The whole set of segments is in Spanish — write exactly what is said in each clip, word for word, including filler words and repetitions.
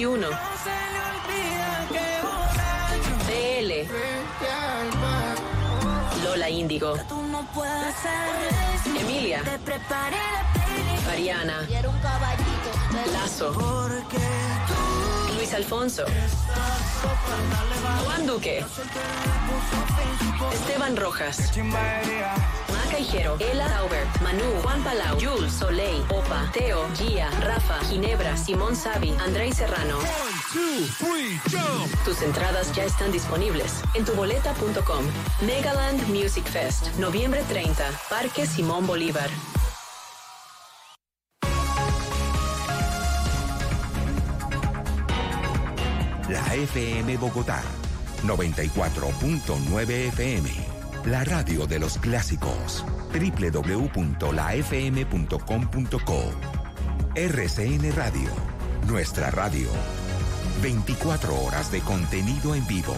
veintiuno. B L. Lola Índigo. Emilia. Mariana. Lazo. Luis Alfonso. Juan Duque. Esteban Rojas. Maca Hijero. Ela Tauber. Manu. Juan Palau. Jules. Soleil. Opa. Teo. Gia. Rafa. Ginebra. Simón Savi. Andrei Serrano. One, two, three, jump. Tus entradas ya están disponibles en tuboleta punto com. Megaland Music Fest. Noviembre treinta. Parque Simón Bolívar. La F M Bogotá, noventa y cuatro punto nueve F M. La radio de los clásicos. doble u doble u doble u punto la f m punto com punto co. R C N Radio. Nuestra radio. veinticuatro horas de contenido en vivo.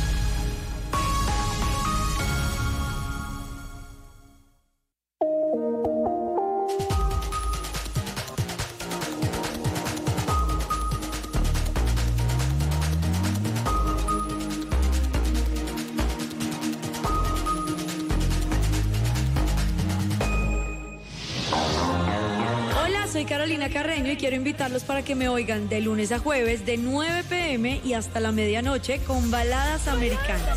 Soy Carolina Carreño y quiero invitarlos para que me oigan de lunes a jueves de nueve p m y hasta la medianoche con baladas americanas.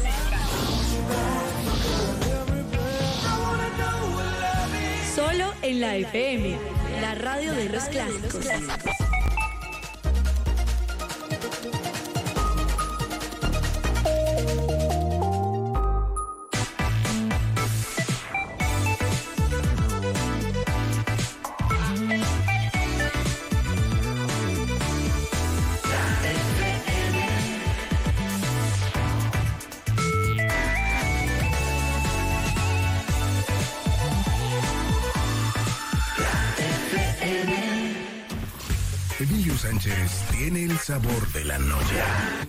Solo en la F M, la radio de los clásicos. Emilio Sánchez tiene el sabor de la noche.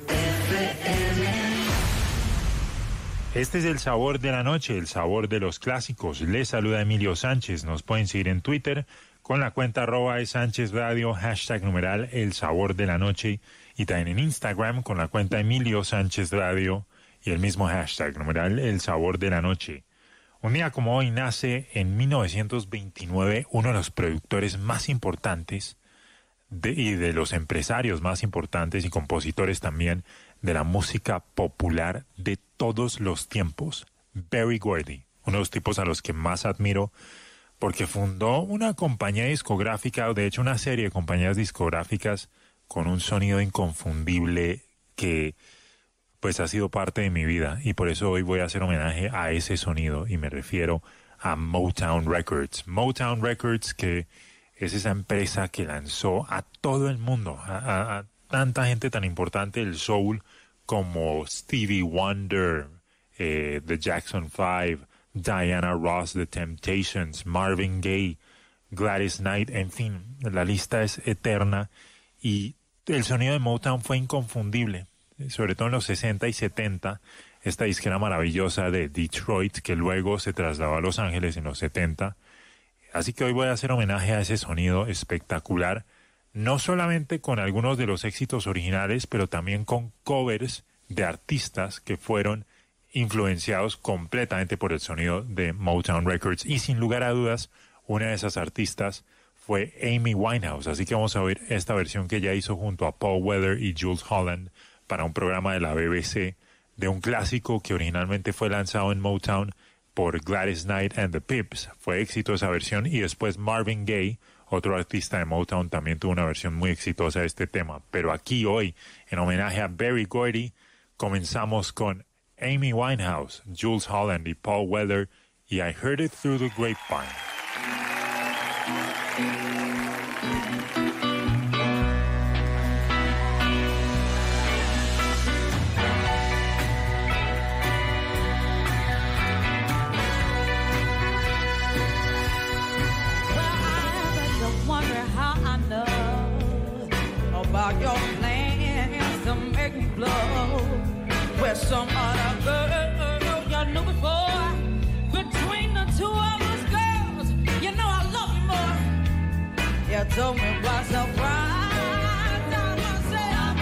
Este es el sabor de la noche, el sabor de los clásicos. Les saluda Emilio Sánchez. Nos pueden seguir en Twitter con la cuenta arroba Sánchez Radio, hashtag numeral el sabor de la noche, y también en Instagram con la cuenta Emilio Sánchez Radio y el mismo hashtag numeral el sabor de la noche. Un día como hoy nace en mil novecientos veintinueve uno de los productores más importantes de, y de los empresarios más importantes y compositores también de la música popular de todos los tiempos, Berry Gordy, uno de los tipos a los que más admiro porque fundó una compañía discográfica, o de hecho una serie de compañías discográficas con un sonido inconfundible que pues ha sido parte de mi vida, y por eso hoy voy a hacer homenaje a ese sonido y me refiero a Motown Records. Motown Records, que es esa empresa que lanzó a todo el mundo, a, a, a tanta gente tan importante del soul como Stevie Wonder, eh, The Jackson Five, Diana Ross, The Temptations, Marvin Gaye, Gladys Knight, en fin, la lista es eterna, y el sonido de Motown fue inconfundible, sobre todo en los sesenta y setenta, esta disquera maravillosa de Detroit, que luego se trasladó a Los Ángeles en los setenta. Así que hoy voy a hacer homenaje a ese sonido espectacular, no solamente con algunos de los éxitos originales, pero también con covers de artistas que fueron influenciados completamente por el sonido de Motown Records. Y sin lugar a dudas, una de esas artistas fue Amy Winehouse. Así que vamos a oír esta versión que ella hizo junto a Paul Weller y Jools Holland para un programa de la B B C de un clásico que originalmente fue lanzado en Motown por Gladys Knight and the Pips. Fue éxito esa versión, y después Marvin Gaye, otro artista de Motown, también tuvo una versión muy exitosa de este tema. Pero aquí hoy, en homenaje a Berry Gordy, comenzamos con Amy Winehouse, Jools Holland y Paul Weller y I Heard It Through the Grapevine. About your plans to make me blow with some other girl you knew before. Between the two of us girls, you know I love you more. You told me by surprise, I must say I'm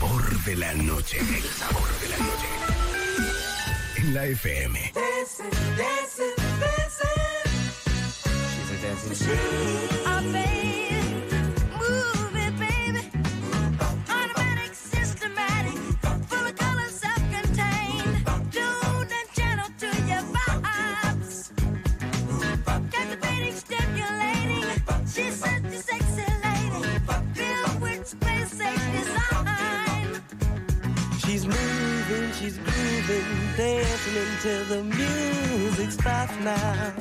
sabor de la noche. El sabor de la noche. En la F M. Dancing, dancing, dancing. She's a dancing machine. Oh, baby, move it, baby. Automatic, systematic, full of color, self-contained. Tuned and channel to your vibes. Captivating, stimulating. She's such a sexy lady. Filled with space, safe design. She's moving, she's grooving, dancing until the music stops now.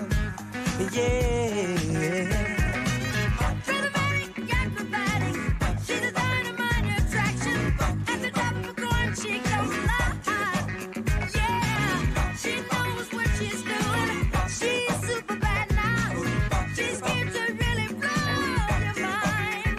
Yeah. Rhythmatic, acrobatic, she's a dynamite attraction. At the top of the coin, she goes live. Yeah, she knows what she's doing. She's super bad now. She's here to really blow your mind.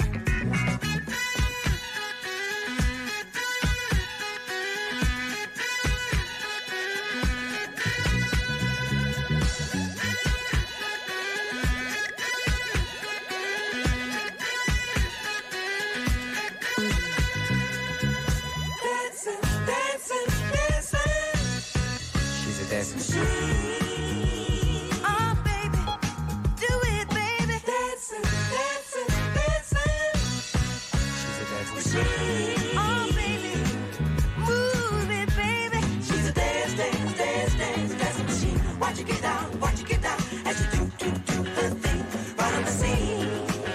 Dancing, dancing, dancing. She's a dancing machine. Oh, baby, do it, baby. Dancing, dancing, dancing. She's a dancing machine. Oh, baby, move it, baby. She's a dance, dance, dance, dance, dancing machine. Watch her get down, watch her get down, as she do, do, do her thing, right on the scene.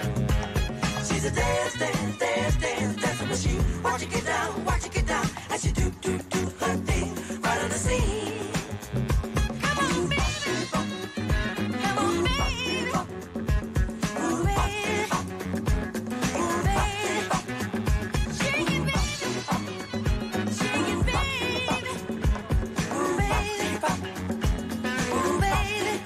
She's a dance, dance, dance, dance, dancing machine. Watch her get down, watch her get down, as she do, do, do her thing, right on the scene. Come on, baby. Come on, baby. Move it. Move it. Shake it, baby. Shake it, baby. Move it. Move it.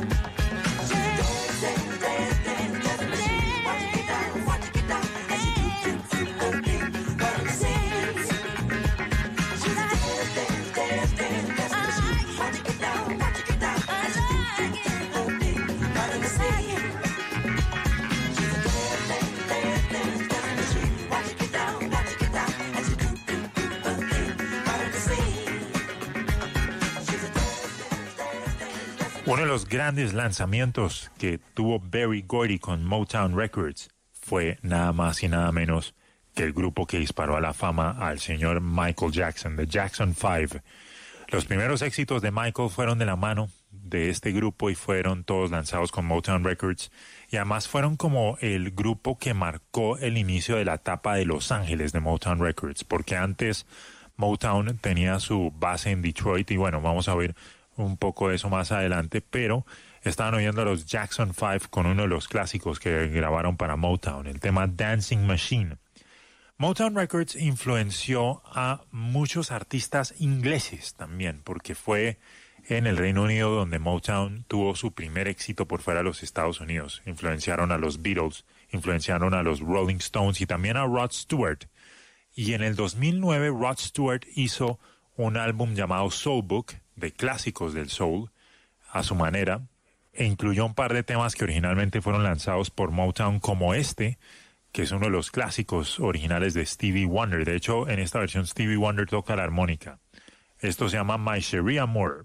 Dance, dance, dance, dance, dancing machine. Watch it get down, watch it get down, as she do, do, do her thing, right on the scene. She's a dance, dance, dance, dance, dancing machine. Watch it get down, watch it get down, as she do, do, do her thing, right on the scene. She's a dance, dance, dance, dance, dancing machine. Watch it get down, watch it get down, as she do, do, do her thing, right on the scene. She's a dance, dance, dance, dance, dancing Uno de los grandes lanzamientos que tuvo Berry Gordy con Motown Records fue nada más y nada menos que el grupo que disparó a la fama al señor Michael Jackson, The Jackson Five. Los primeros éxitos de Michael fueron de la mano de este grupo y fueron todos lanzados con Motown Records, y además fueron como el grupo que marcó el inicio de la etapa de Los Ángeles de Motown Records, porque antes Motown tenía su base en Detroit, y bueno, vamos a ver un poco de eso más adelante, pero estaban oyendo a los Jackson Five con uno de los clásicos que grabaron para Motown, el tema Dancing Machine. Motown Records influenció a muchos artistas ingleses también, porque fue en el Reino Unido donde Motown tuvo su primer éxito por fuera de los Estados Unidos. Influenciaron a los Beatles, influenciaron a los Rolling Stones y también a Rod Stewart. Y en el dos mil nueve Rod Stewart hizo un álbum llamado Soul Book, de clásicos del soul, a su manera, e incluyó un par de temas que originalmente fueron lanzados por Motown, como este, que es uno de los clásicos originales de Stevie Wonder. De hecho, en esta versión Stevie Wonder toca la armónica. Esto se llama My Cherie Amour.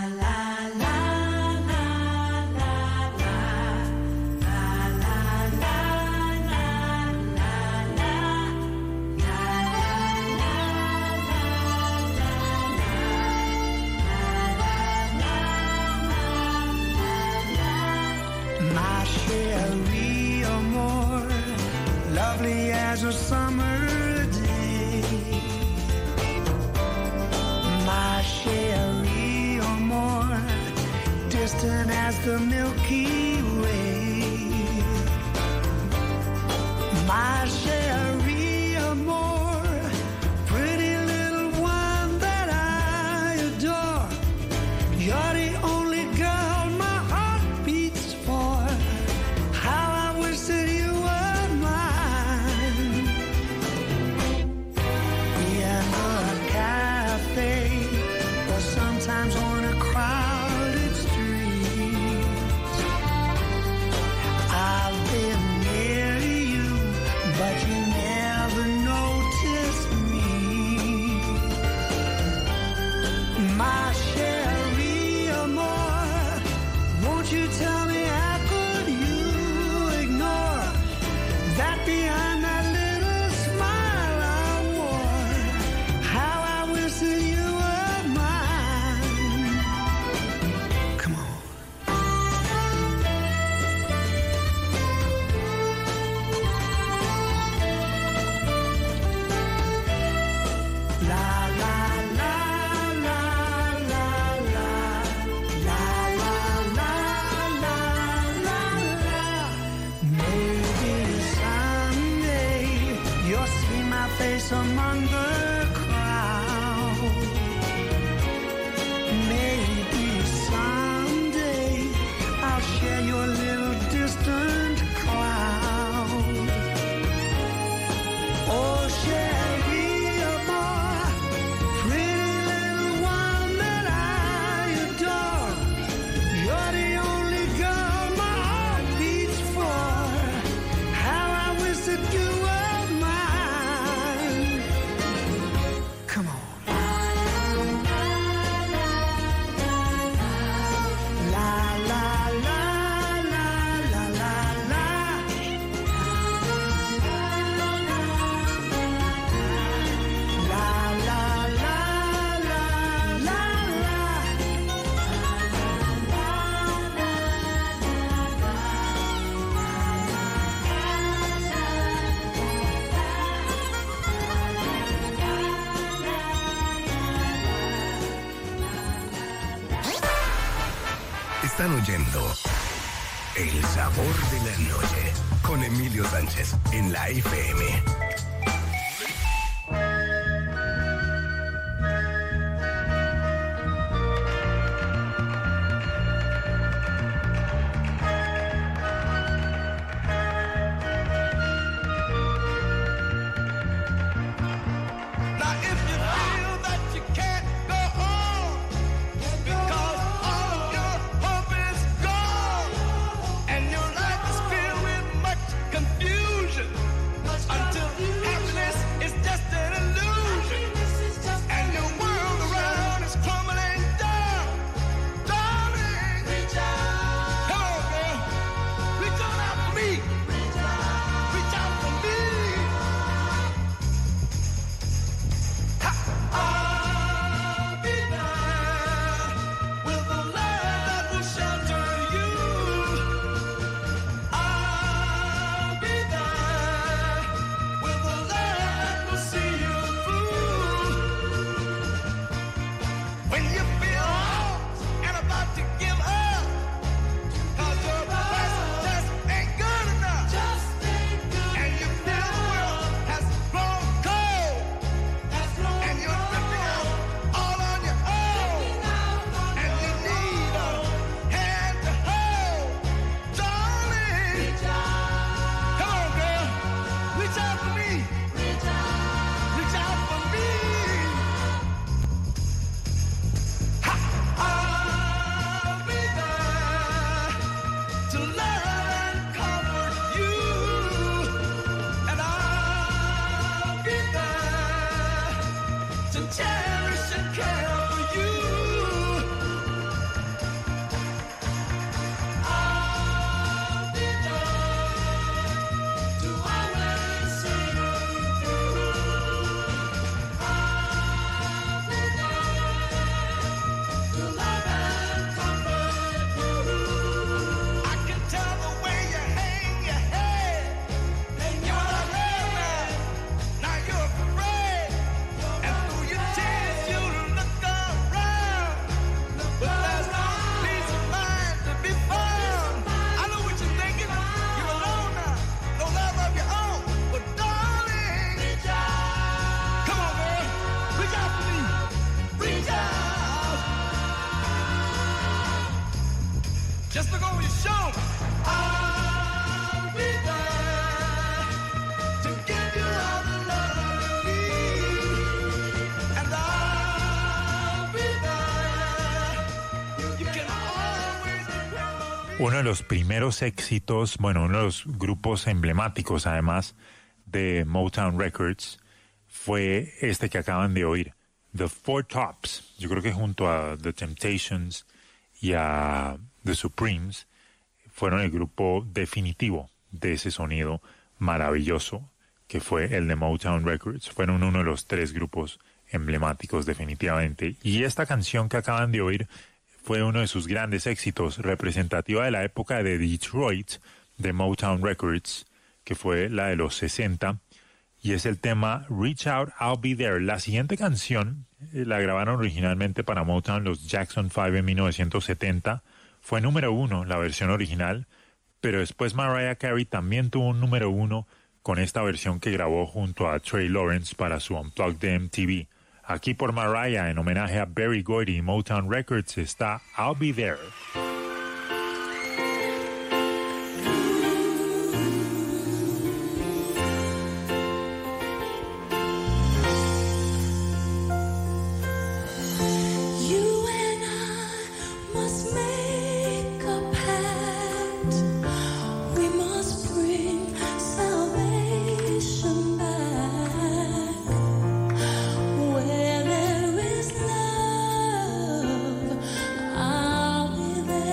My Cherie Amour, lovely as a summer day. My Cherie Amour, distant as the Milky Way. My Cherie Amour, pretty little one that I adore. You're the only girl my heart beats for. How I wish that you were mine. In a cafe, or sometimes on a crowded street. I've been near you, but you never noticed me. Están oyendo El Sabor de la Noche con Emilio Sánchez en la F M. Uno de los primeros éxitos, bueno, uno de los grupos emblemáticos además de Motown Records fue este que acaban de oír, The Four Tops. Yo creo que junto a The Temptations y a The Supremes fueron el grupo definitivo de ese sonido maravilloso que fue el de Motown Records. Fueron uno de los tres grupos emblemáticos definitivamente. Y esta canción que acaban de oír fue uno de sus grandes éxitos, representativa de la época de Detroit, de Motown Records, que fue la de los sesenta, y es el tema Reach Out, I'll Be There. La siguiente canción eh, la grabaron originalmente para Motown los Jackson Five en mil novecientos setenta, fue número uno la versión original, pero después Mariah Carey también tuvo un número uno con esta versión que grabó junto a Trey Lawrence para su Unplugged de M T V. Aquí por Mariah, en homenaje a Berry Gordy y Motown Records, está I'll Be There. Where there is love, I'll be there.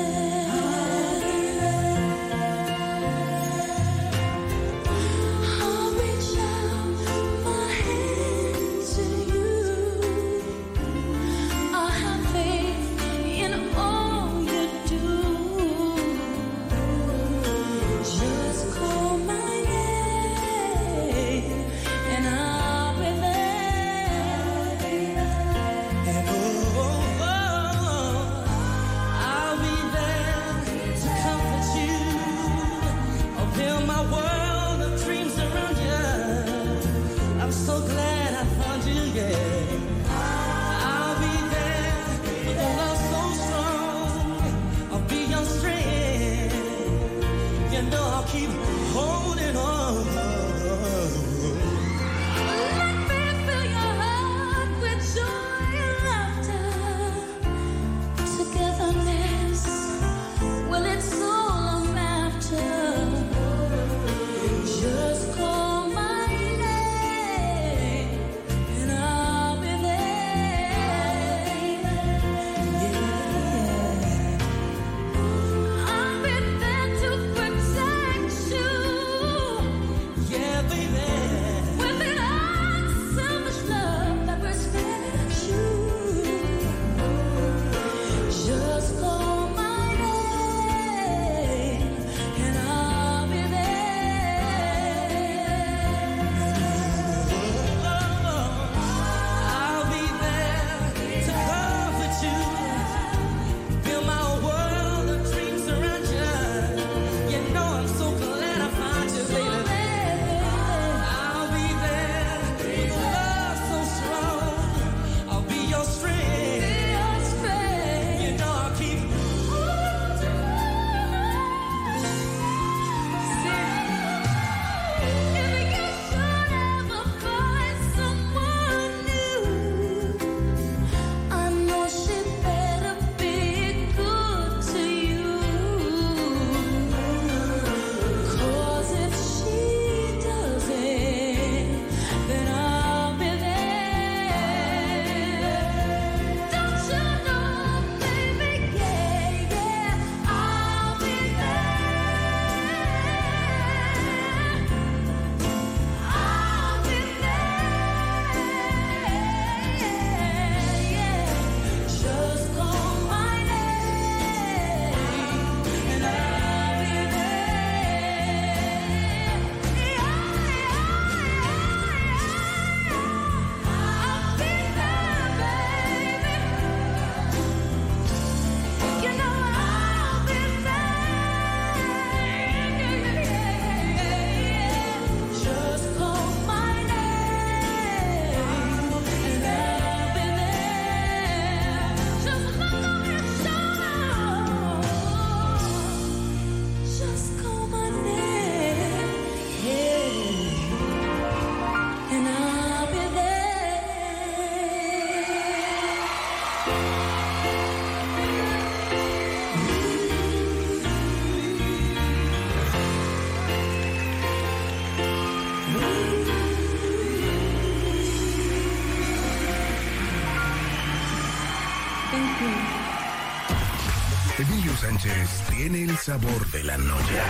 Thank you. Emilio Sánchez tiene el sabor de la noche.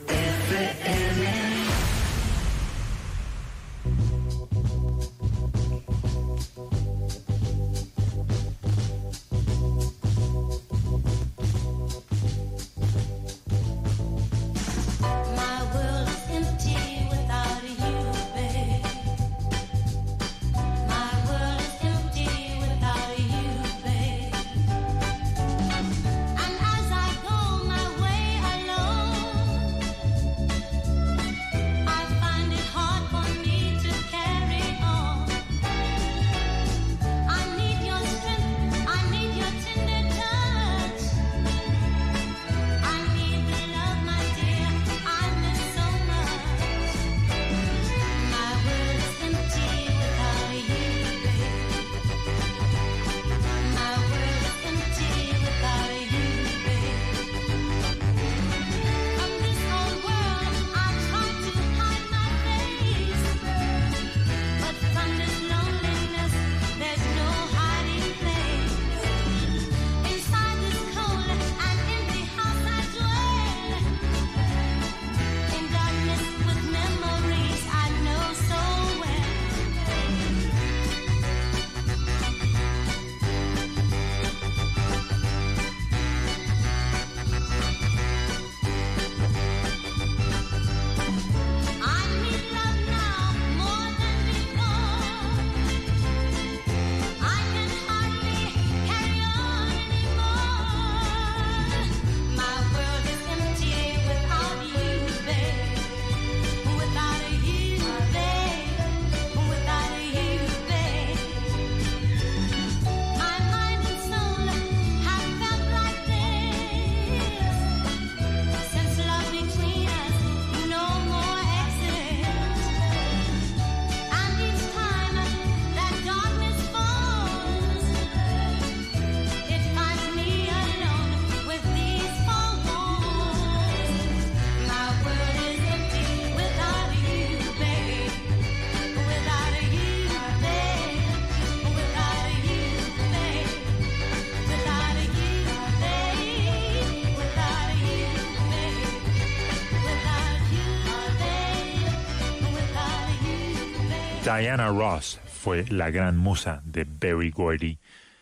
Diana Ross fue la gran musa de Berry Gordy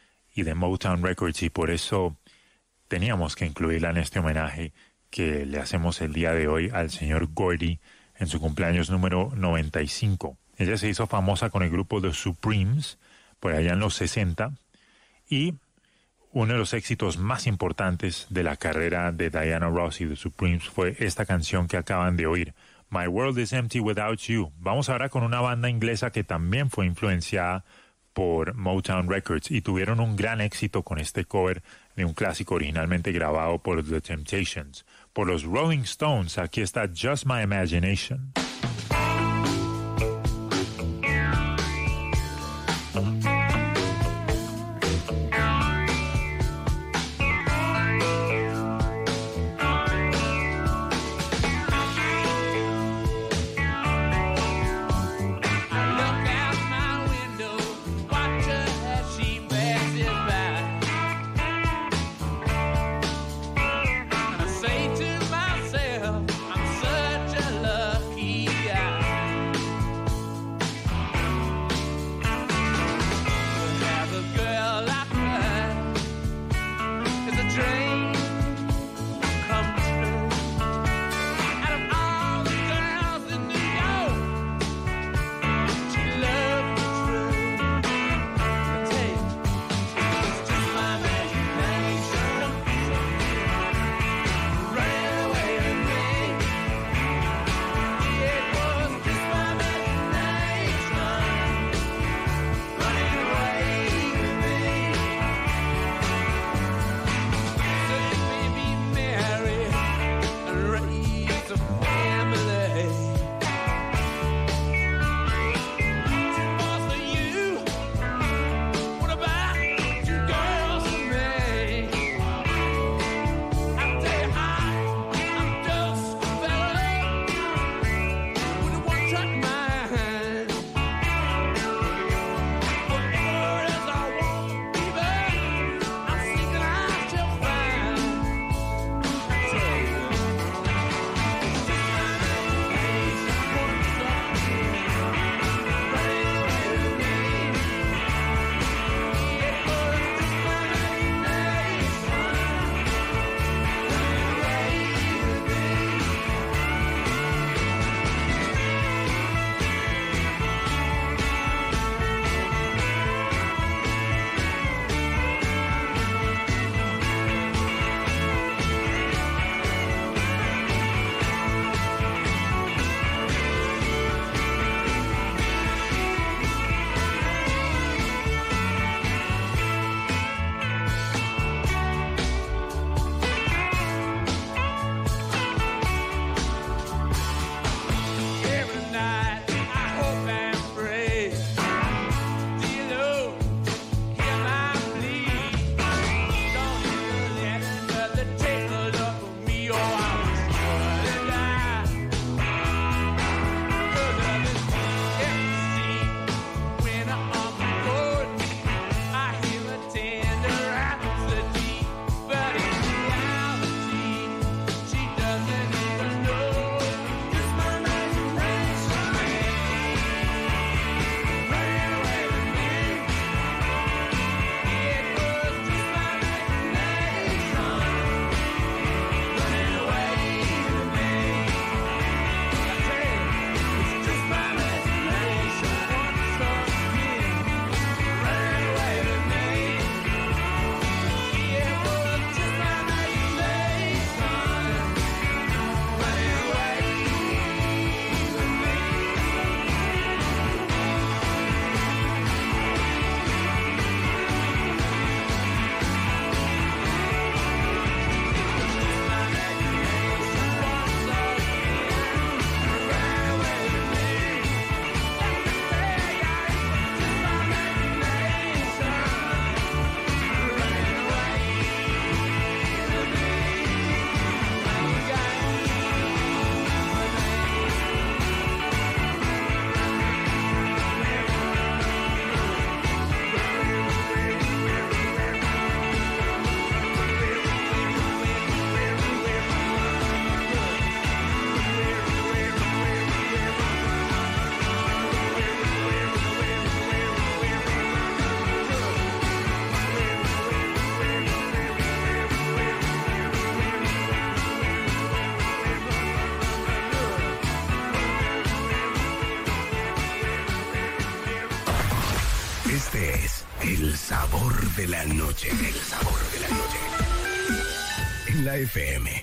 y de Motown Records, y por eso teníamos que incluirla en este homenaje que le hacemos el día de hoy al señor Gordy en su cumpleaños número noventa y cinco. Ella se hizo famosa con el grupo The Supremes por allá en los sesenta, y uno de los éxitos más importantes de la carrera de Diana Ross y The Supremes fue esta canción que acaban de oír, My World is Empty Without You. Vamos ahora con una banda inglesa que también fue influenciada por Motown Records y tuvieron un gran éxito con este cover de un clásico originalmente grabado por The Temptations. Por los Rolling Stones, aquí está Just My Imagination. Say to myself, I'm such a lucky guy. sabor de la noche. El sabor de la noche. En la F M.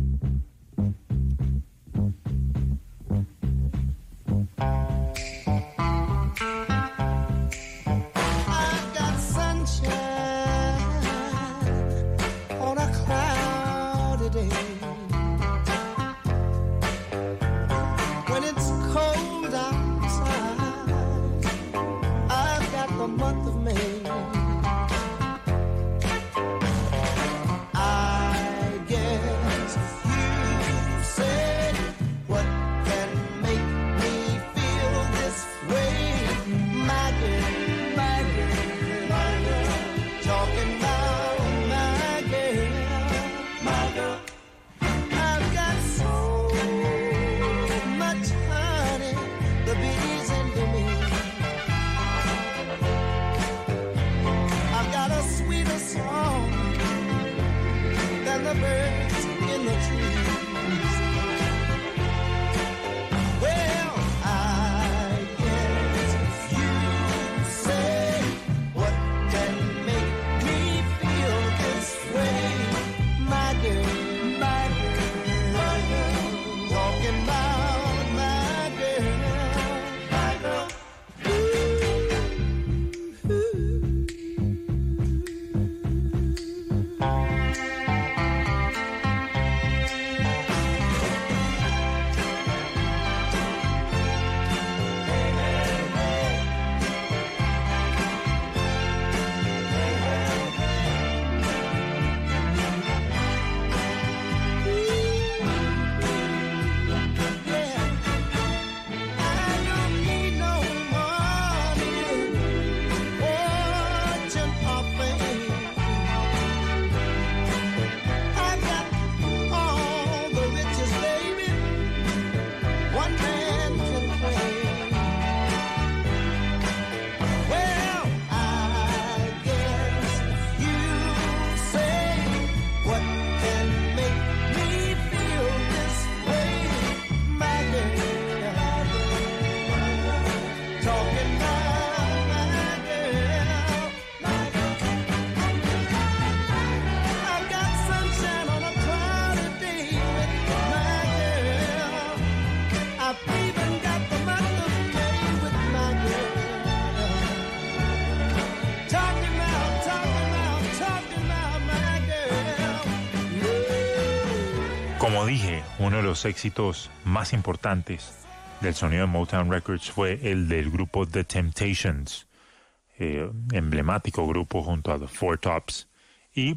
Como dije, uno de los éxitos más importantes del sonido de Motown Records fue el del grupo The Temptations, eh, emblemático grupo junto a The Four Tops. Y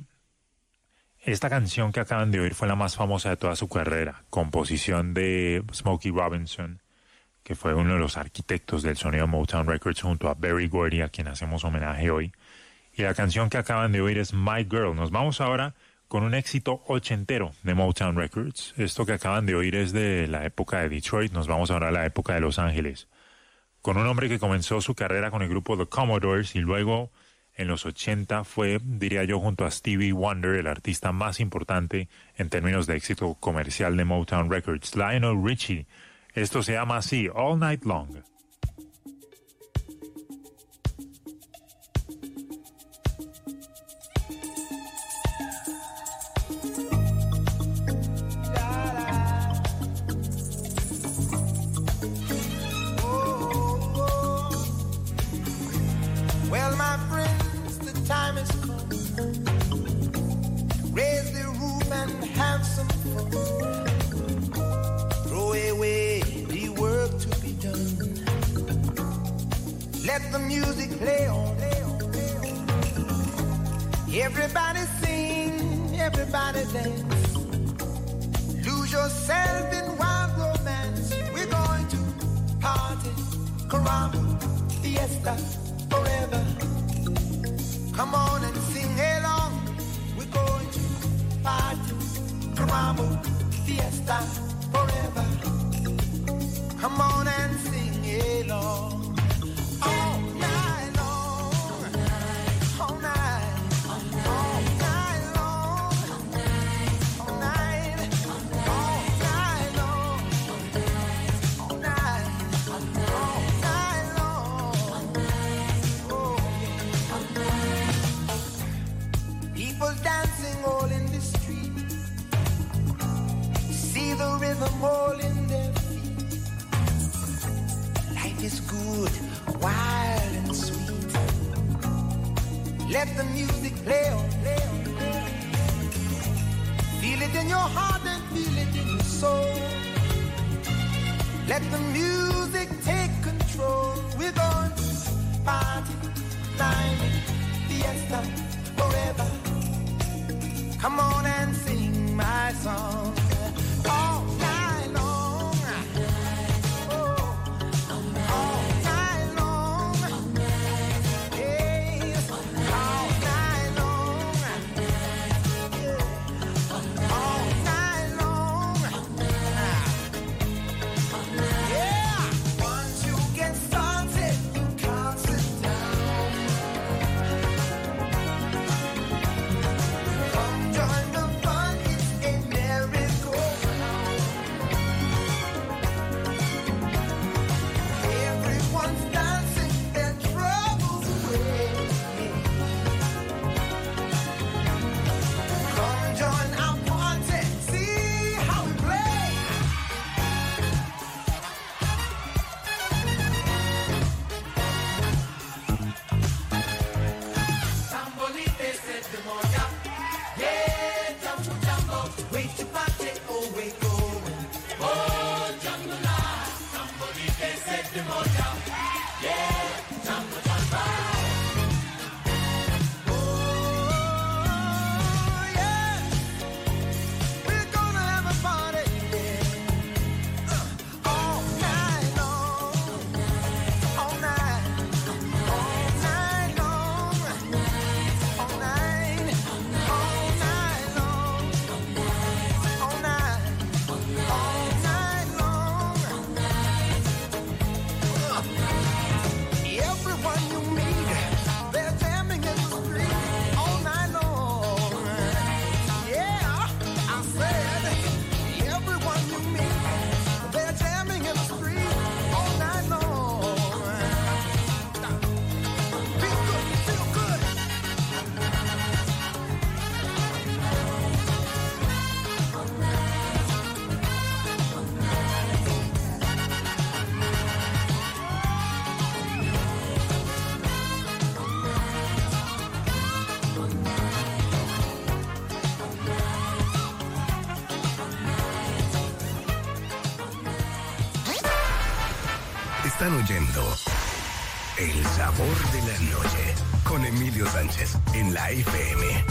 esta canción que acaban de oír fue la más famosa de toda su carrera, composición de Smokey Robinson, que fue uno de los arquitectos del sonido de Motown Records junto a Berry Gordy, a quien hacemos homenaje hoy. Y la canción que acaban de oír es My Girl. Nos vamos ahora con un éxito ochentero de Motown Records. Esto que acaban de oír es de la época de Detroit. Nos vamos ahora a la época de Los Ángeles, con un hombre que comenzó su carrera con el grupo The Commodores y luego en los ochenta fue, diría yo, junto a Stevie Wonder, el artista más importante en términos de éxito comercial de Motown Records, Lionel Richie. Esto se llama así, All Night Long. Let the music play on. Everybody sing, everybody dance. Lose yourself in wild romance. We're going to party, caramba, fiesta, forever. Come on and sing along. We're going to party, caramba, fiesta, forever. Come on and sing along. All night long, all night, all night long, all night, all night long, all night, all night long. Oh, yeah. People dancing all in the street. See the rhythm all in their feet. Life is good, wild and sweet. Let the music play on, play on, play on. Feel it in your heart and feel it in your soul. Let the music take control. We're going to party, night, fiesta, forever. Come on and sing my song all night long. Oh, all night long. Yes, all night long. Yeah, all night long. Yeah, once you get started, you can't sit down. Come join the fun, it's a merry-go-round. Everyone's dancing their troubles away. Come join our party, see how we play. Sambolite se te moja, yeah, jumbo jumbo, wait to party, oh we going, oh jumbo la, sambolite se te moja, yeah, jumbo jumbo. Oh yeah, we're gonna have a party, yeah, uh, all night long, all night, all night long. All night, all night long, all night, all night long. Everyone you meet, they're jamming in the street all night long. Yeah, I said, everyone you meet, they're jamming in the street all night long. Feel good, feel good. Están oyendo El Sabor de la Noche con Emilio Sánchez en la F M.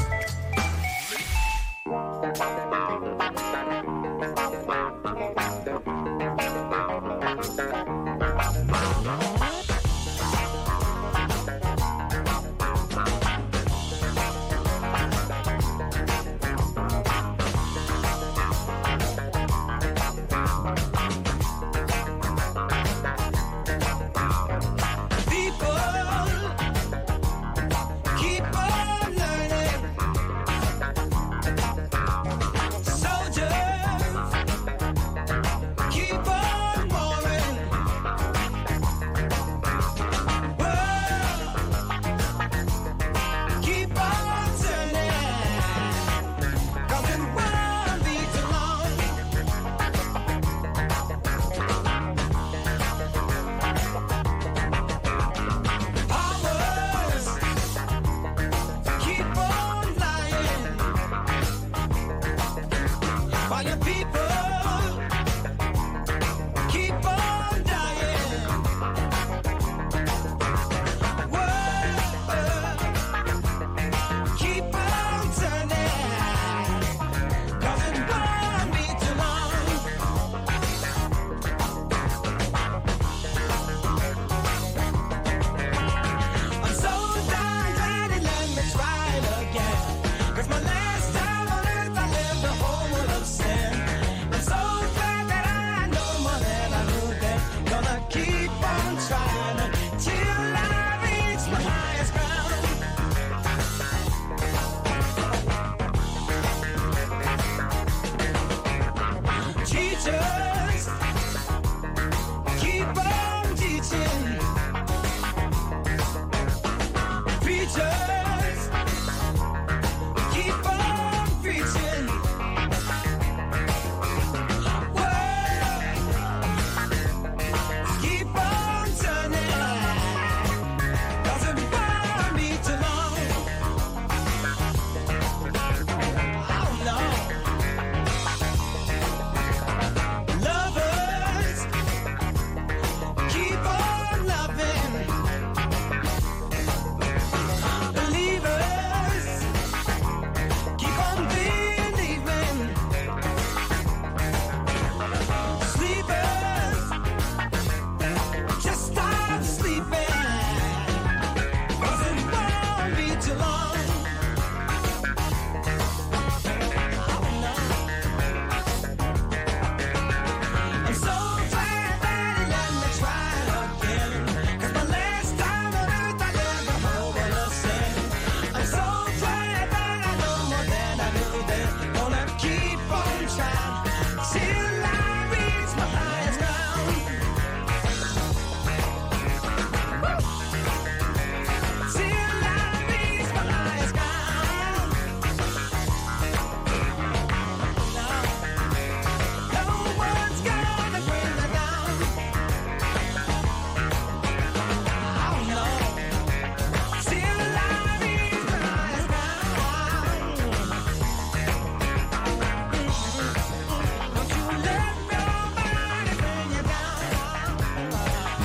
People keep on learning.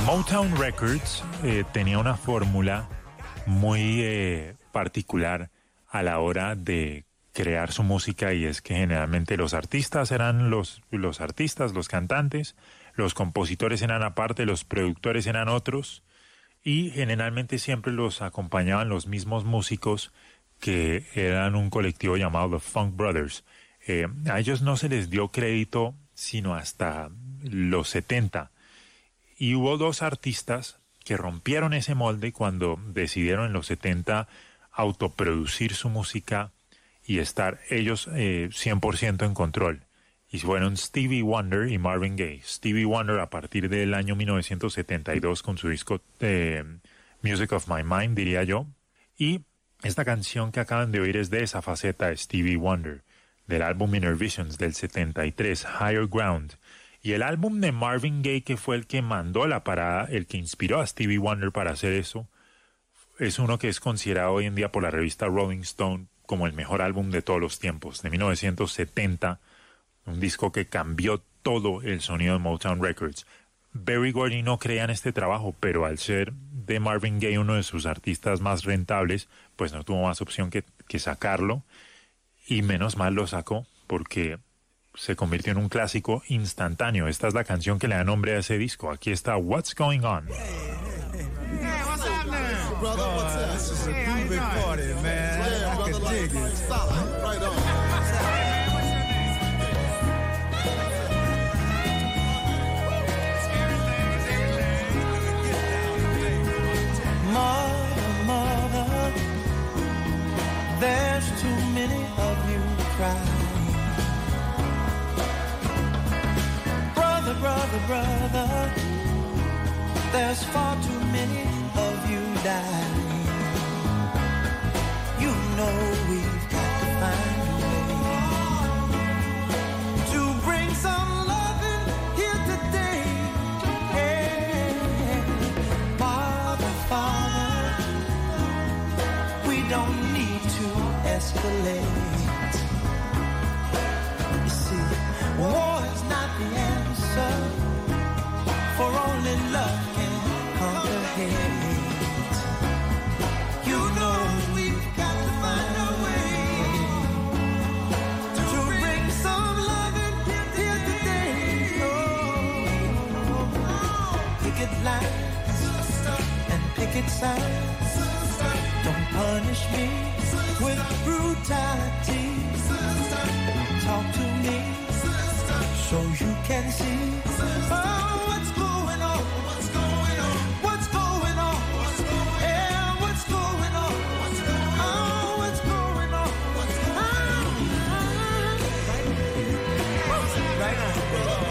Motown Records eh, tenía una fórmula muy eh, particular a la hora de crear su música, y es que generalmente los artistas eran los, los artistas, los cantantes, los compositores eran aparte, los productores eran otros, y generalmente siempre los acompañaban los mismos músicos que eran un colectivo llamado The Funk Brothers. Eh, a ellos no se les dio crédito sino hasta los setenta, y hubo dos artistas que rompieron ese molde cuando decidieron en los setenta autoproducir su música y estar ellos eh, cien por ciento en control. Y fueron Stevie Wonder y Marvin Gaye. Stevie Wonder a partir del año mil novecientos setenta y dos con su disco eh, Music of My Mind, diría yo. Y esta canción que acaban de oír es de esa faceta de Stevie Wonder, del álbum Inner Visions del setenta y tres, Higher Ground. Y el álbum de Marvin Gaye, que fue el que mandó la parada, el que inspiró a Stevie Wonder para hacer eso, es uno que es considerado hoy en día por la revista Rolling Stone como el mejor álbum de todos los tiempos, de mil novecientos setenta, un disco que cambió todo el sonido de Motown Records. Berry Gordy no creía en este trabajo, pero al ser de Marvin Gaye uno de sus artistas más rentables, pues no tuvo más opción que, que sacarlo, y menos mal lo sacó, porque se convirtió en un clásico instantáneo. Esta es la canción que le da nombre a ese disco. Aquí está What's Going On. Hey, what's happening? Brother, what's up? This is a groovy party, man. I can dig it. Solid, right on. Mother, mother, there's too many of you crying. Brother, brother, brother, there's far too many of you dying. You know we've got to find a way to bring some loving here today. Yeah. Father, Father, we don't need to escalate. You see, war is not the answer, for only love can conquer hate. You know we've got to find a way to bring some love in here today. Oh, picket lines and picket signs, don't punish me with brutality. Talk to me so you can see, oh, what's going on, what's going on, what's going on, what's going on, yeah, what's going on, what's going on, oh, what's going on, what's going on, right now,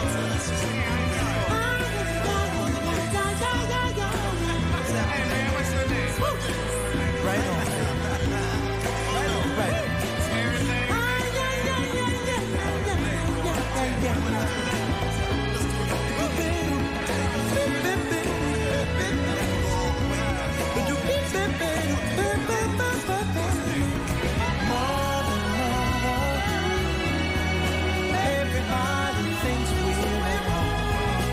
hey man, what's your name? Right on, right on, right on. Everybody thinks we're at home.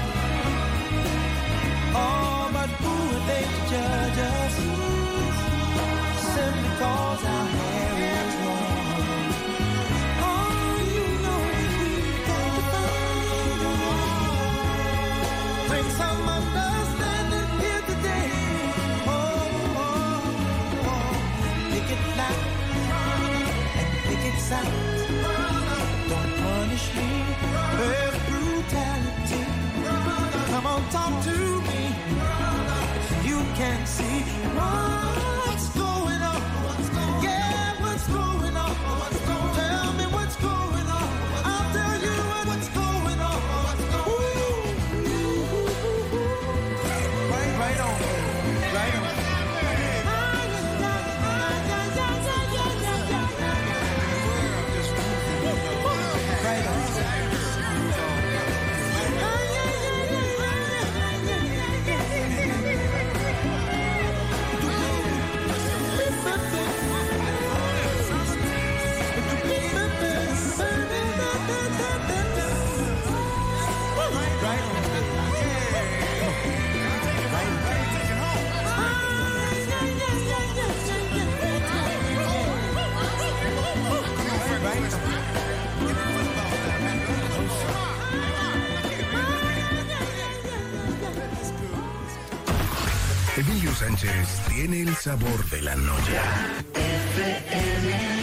Oh, but who are they to judge us? Simply cause our hair is long. Oh, you know we've got to find a way. Bring some understanding here today. Oh, oh, oh. Picket line and picket signs, don't punish me with brutality. Come on, talk to me so you can see what's going on. Yeah, what's going on? Tell me what's going on. I'll tell you what's going on. Ooh. Right, right on, right on. Right on. Sánchez tiene el sabor de la noche. F M.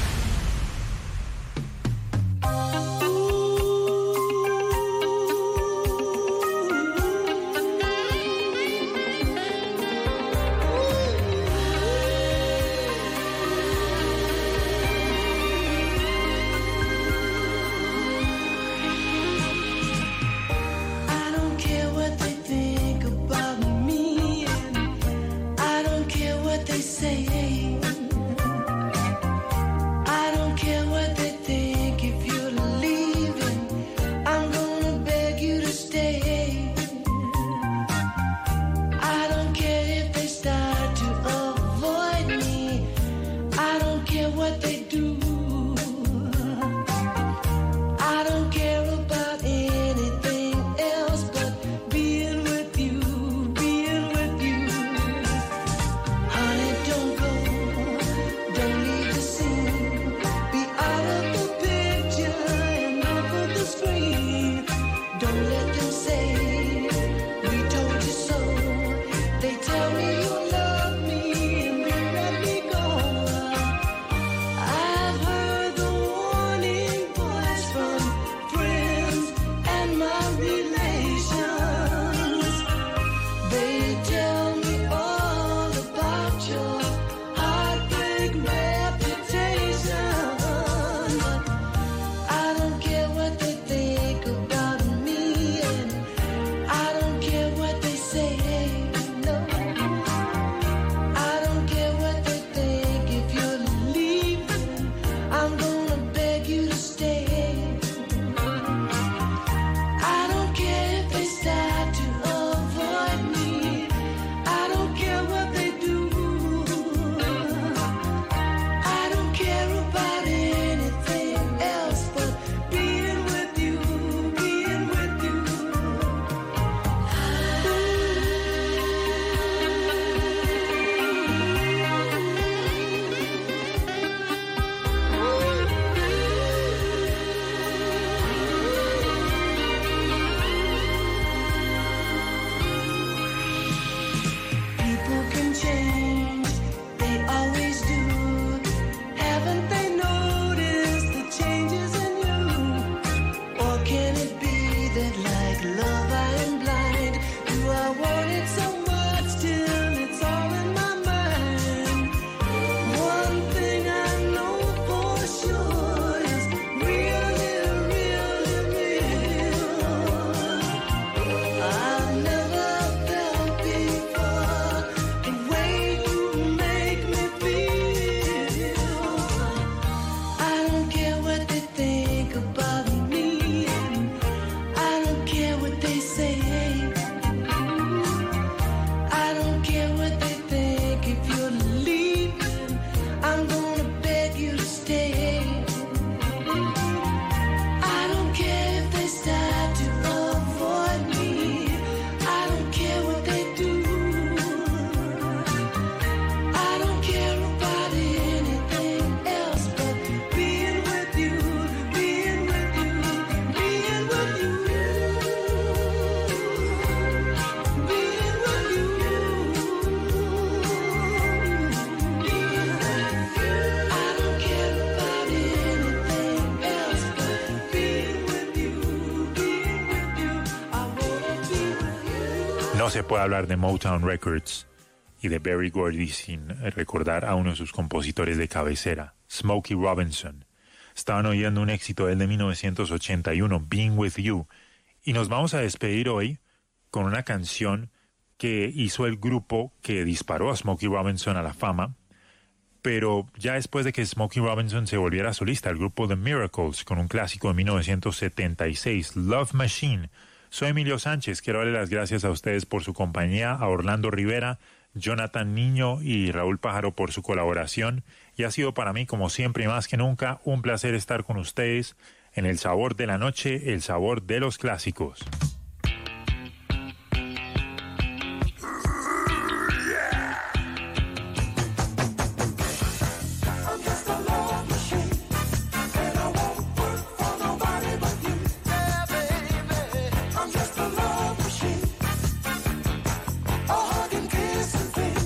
No se puede hablar de Motown Records y de Berry Gordy sin recordar a uno de sus compositores de cabecera, Smokey Robinson. Estaban oyendo un éxito de él de mil novecientos ochenta y uno, Being With You, y nos vamos a despedir hoy con una canción que hizo el grupo que disparó a Smokey Robinson a la fama, pero ya después de que Smokey Robinson se volviera solista, el grupo The Miracles, con un clásico de mil novecientos setenta y seis, Love Machine. Soy Emilio Sánchez, quiero darle las gracias a ustedes por su compañía, a Orlando Rivera, Jonathan Niño y Raúl Pájaro por su colaboración, y ha sido para mí, como siempre y más que nunca, un placer estar con ustedes en El Sabor de la Noche, el sabor de los clásicos. Kiss and feel.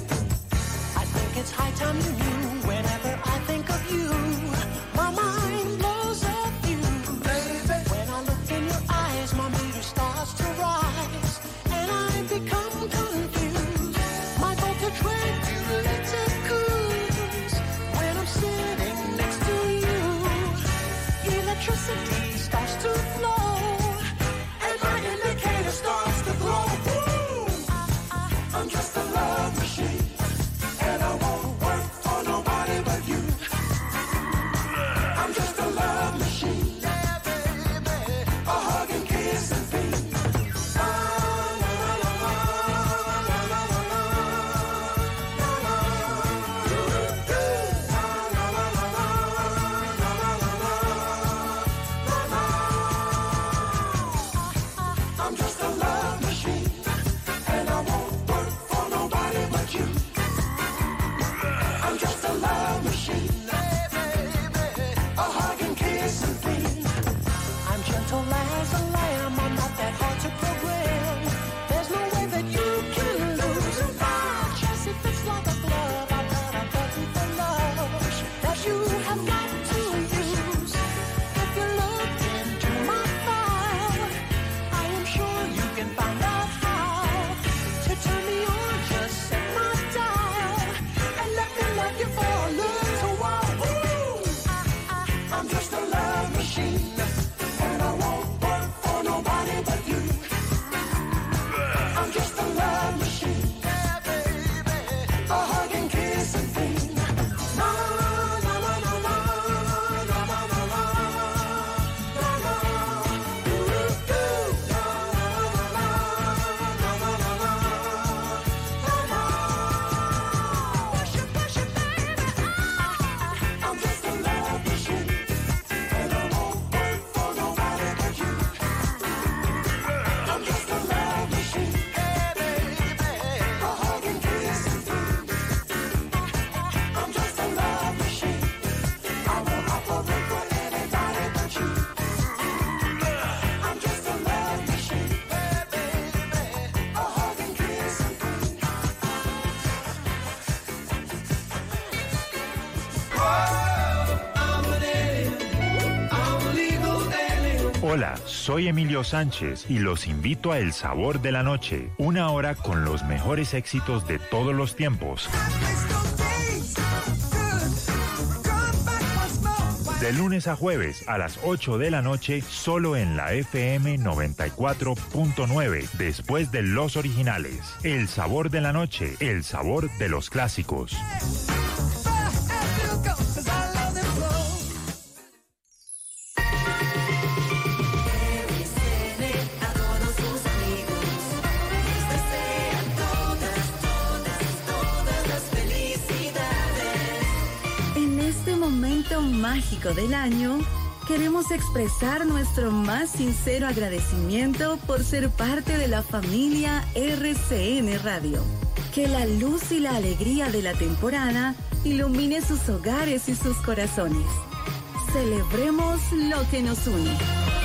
just a love machine, and I won't work for nobody but you. I'm just a love machine, yeah, baby. A hug and kiss and thing. No, no, no, no, no, no, no, no, no, no, no, no. Do, do, do. No, no, no, no, no, no, no, no, no. Push it, push it, baby. I'm just a love machine, and I won't work for nobody but you. I'm just a love machine, yeah, baby. A hug and kiss and thing. I'm just a love machine. I will operate for anybody but you. I'm just a love machine, yeah, baby. A hug and kiss and thing. I'm an alien. I'm a legal alien. Hola, soy Emilio Sánchez y los invito a El Sabor de la Noche, una hora con los mejores éxitos de todos los tiempos. De lunes a jueves a las ocho de la noche, solo en la F M noventa y cuatro punto nueve, después de los originales. El Sabor de la Noche, el sabor de los clásicos. A todos sus amigos, les desean todas, todas, todas las felicidades. En este momento mágico del año, queremos expresar nuestro más sincero agradecimiento por ser parte de la familia R C N Radio. Que la luz y la alegría de la temporada ilumine sus hogares y sus corazones. Celebremos lo que nos une.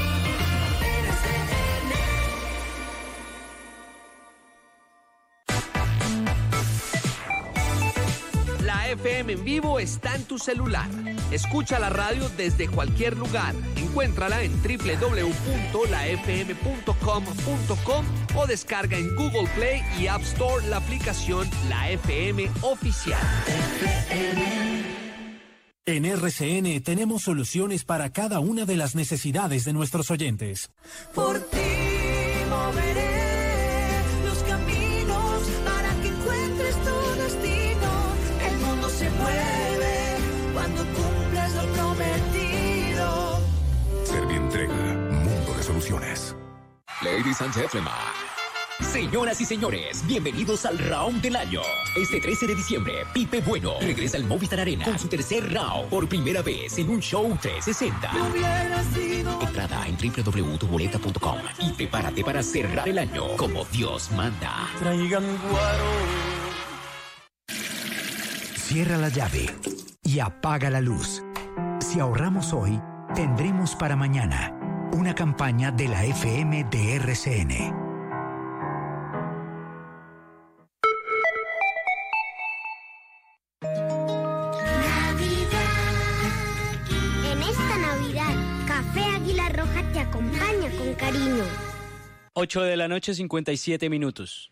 La F M en vivo está en tu celular. Escucha la radio desde cualquier lugar. Encuéntrala en doble u doble u doble u punto la f m punto com punto com o descarga en Google Play y App Store la aplicación La F M Oficial. En R C N tenemos soluciones para cada una de las necesidades de nuestros oyentes. Por ti moveré los caminos para que encuentres tu destino. El mundo se mueve cuando cumples lo prometido. Servientrega, mundo de soluciones. Ladies and gentlemen, señoras y señores, bienvenidos al round del año. Este trece de diciembre, Pipe Bueno regresa al Movistar Arena con su tercer round por primera vez en un show trescientos sesenta. Entrada en doble u doble u doble u punto tu boleta punto com y prepárate para cerrar el año como Dios manda. Traigan guaro. Cierra la llave y apaga la luz. Si ahorramos hoy, tendremos para mañana. Una campaña de la F M de R C N. En esta Navidad, Café Águila Roja te acompaña con cariño. ocho de la noche, cincuenta y siete minutos.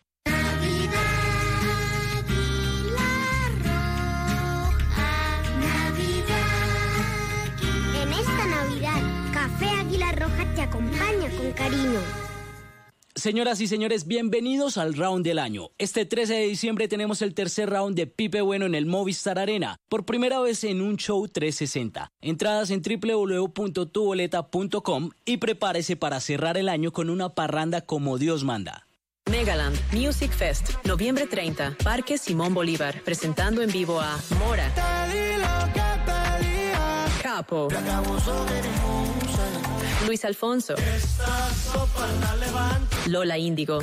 En esta Navidad, Café Águila Roja te acompaña con cariño. Señoras y señores, bienvenidos al round del año. Este trece de diciembre tenemos el tercer round de Pipe Bueno en el Movistar Arena, por primera vez en un show trescientos sesenta. Entradas en doble u doble u doble u punto tu boleta punto com y prepárese para cerrar el año con una parranda como Dios manda. Megaland Music Fest, noviembre treinta, Parque Simón Bolívar, presentando en vivo a Mora, Capo, Luis Alfonso, Lola Índigo,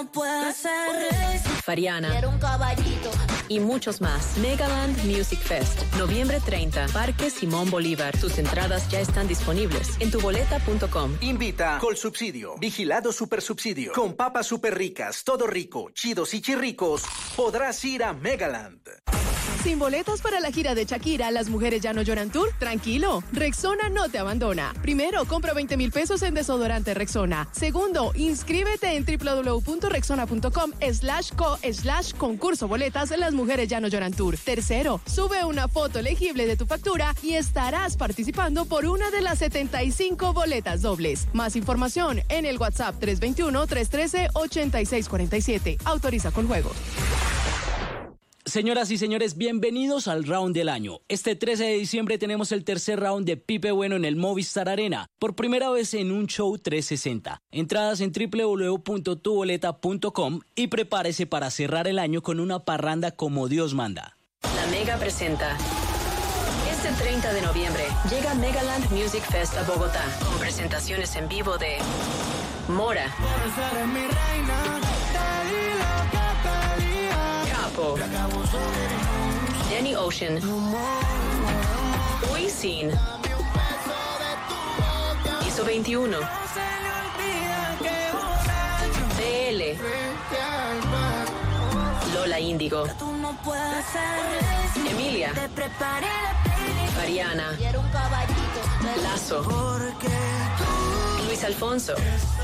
Fariana y muchos más. Megaland Music Fest, noviembre treinta, Parque Simón Bolívar. Tus entradas ya están disponibles en tu boleta punto com. Invita Colsubsidio, Vigilado Supersubsidio. Con papas super ricas, todo rico, chidos y chirricos, podrás ir a Megaland. ¿Sin boletas para la gira de Shakira, Las Mujeres Ya No Lloran Tour? Tranquilo, Rexona no te abandona. Primero, compra veinte mil pesos en desodorante Rexona. Segundo, inscríbete en www.rexona.com slash co slash concurso boletas Las Mujeres Ya No Lloran Tour. Tercero, sube una foto legible de tu factura y estarás participando por una de las setenta y cinco boletas dobles. Más información en el WhatsApp tres dos uno, tres uno tres, ocho seis cuatro siete. Autoriza con juegos. Señoras y señores, bienvenidos al round del año. Este trece de diciembre tenemos el tercer round de Pipe Bueno en el Movistar Arena, por primera vez en un show trescientos sesenta. Entradas en w w w punto tu boleta punto com y prepárese para cerrar el año con una parranda como Dios manda. La Mega presenta. Este treinta de noviembre llega Megaland Music Fest a Bogotá, con presentaciones en vivo de Mora, Capo, Danny Ocean, Wisin, Piso veintiuno, B L, Lola Índigo, Emilia, Mariana, Lazo, Luis Alfonso,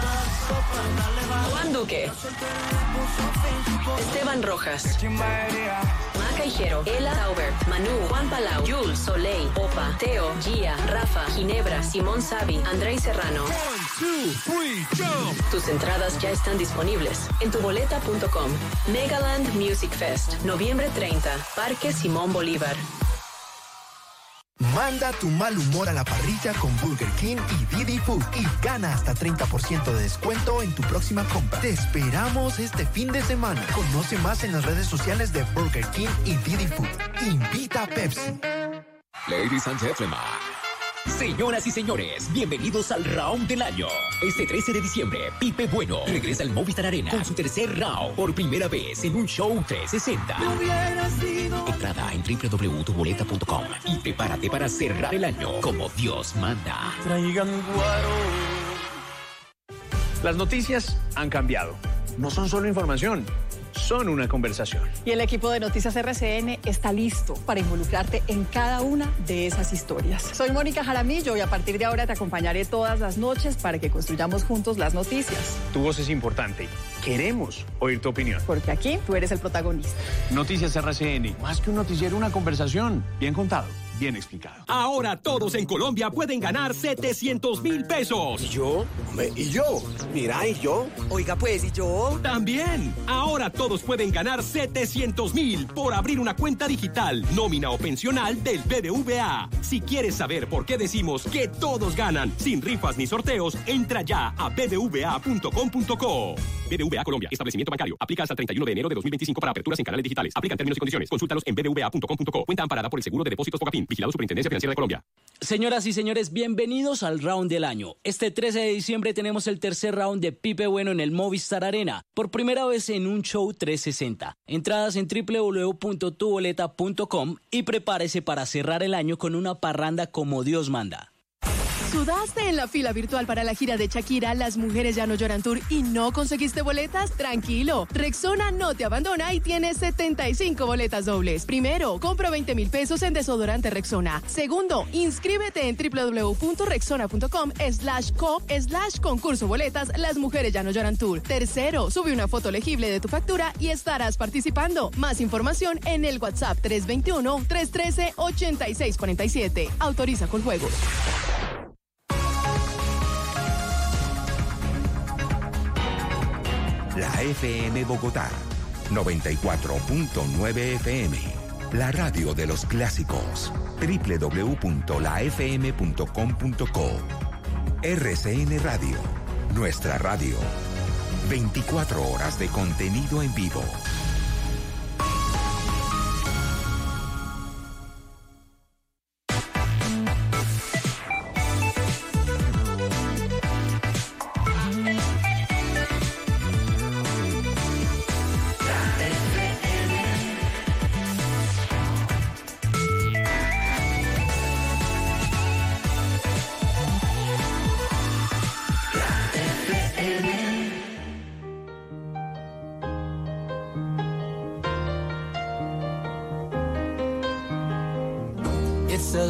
Juan Duque, Esteban Rojas, Maca Higuero, Ela Tauber, Manu, Juan Palau, Jules, Soleil, Opa, Teo, Gia, Rafa, Ginebra, Simón Savi, Andrei Serrano. Tus entradas ya están disponibles en tu boleta punto com. Megaland Music Fest, noviembre treinta, Parque Simón Bolívar. Manda tu mal humor a la parrilla con Burger King y Didi Food y gana hasta treinta por ciento de descuento en tu próxima compra. Te esperamos este fin de semana. Conoce más en las redes sociales de Burger King y Didi Food. Invita a Pepsi. Ladies and gentlemen, señoras y señores, bienvenidos al round del año. Este trece de diciembre, Pipe Bueno regresa al Movistar Arena con su tercer round por primera vez en un show trescientos sesenta. Entrada en w w w punto tu boleta punto com y prepárate para cerrar el año como Dios manda. Traigan guaro. Las noticias han cambiado. No son solo información, son una conversación. Y el equipo de Noticias R C N está listo para involucrarte en cada una de esas historias. Soy Mónica Jaramillo y a partir de ahora te acompañaré todas las noches para que construyamos juntos las noticias. Tu voz es importante. Queremos oír tu opinión. Porque aquí tú eres el protagonista. Noticias R C N, más que un noticiero, una conversación. Bien contado, bien explicado. Ahora todos en Colombia pueden ganar setecientos mil pesos. ¿Y yo? Hombre, ¿y yo? Mira, ¿y yo? Oiga pues, ¿y yo? También. Ahora todos pueden ganar setecientos mil por abrir una cuenta digital, nómina o pensional del B B V A. Si quieres saber por qué decimos que todos ganan, sin rifas ni sorteos, entra ya a b b v a punto com punto co. B B V A Colombia, establecimiento bancario. Aplica hasta el treinta y uno de enero de dos mil veinticinco para aperturas en canales digitales. Aplican términos y condiciones. Consúltalos en b b v a punto com punto co. Cuenta amparada por el Seguro de Depósitos Fogafín. Vigilado Superintendencia Financiera de Colombia. Señoras y señores, bienvenidos al round del año. Este trece de diciembre tenemos el tercer round de Pipe Bueno en el Movistar Arena, por primera vez en un show trescientos sesenta. Entradas en w w w punto tu boleta punto com y prepárese para cerrar el año con una parranda como Dios manda. ¿Sudaste en la fila virtual para la gira de Shakira, Las Mujeres Ya No Lloran Tour y no conseguiste boletas? Tranquilo, Rexona no te abandona y tiene setenta y cinco boletas dobles. Primero, compra veinte mil pesos en desodorante Rexona. Segundo, inscríbete en w w w punto rexona punto com slash co slash concurso boletas Las Mujeres Ya No Lloran Tour. Tercero, sube una foto legible de tu factura y estarás participando. Más información en el WhatsApp tres dos uno, tres uno tres, ocho seis cuatro siete. Autoriza con juegos. La F M Bogotá, noventa y cuatro punto nueve F M. La radio de los clásicos. w w w punto la f m punto com punto co. R C N Radio, nuestra radio. veinticuatro horas de contenido en vivo.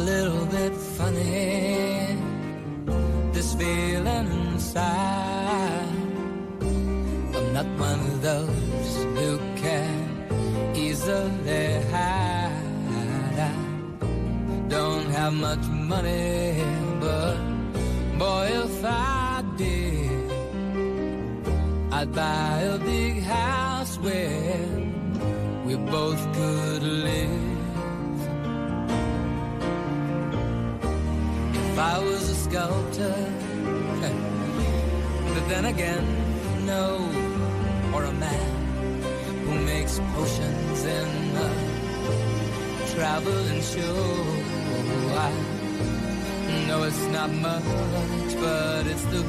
little bit funny, this feeling inside. I'm not one of those who can easily hide. I don't have much money, but boy, if I did, I'd buy a big house where we both could live. If I was a sculptor, but then again, no, or a man who makes potions in a traveling show. I know it's not much, but it's the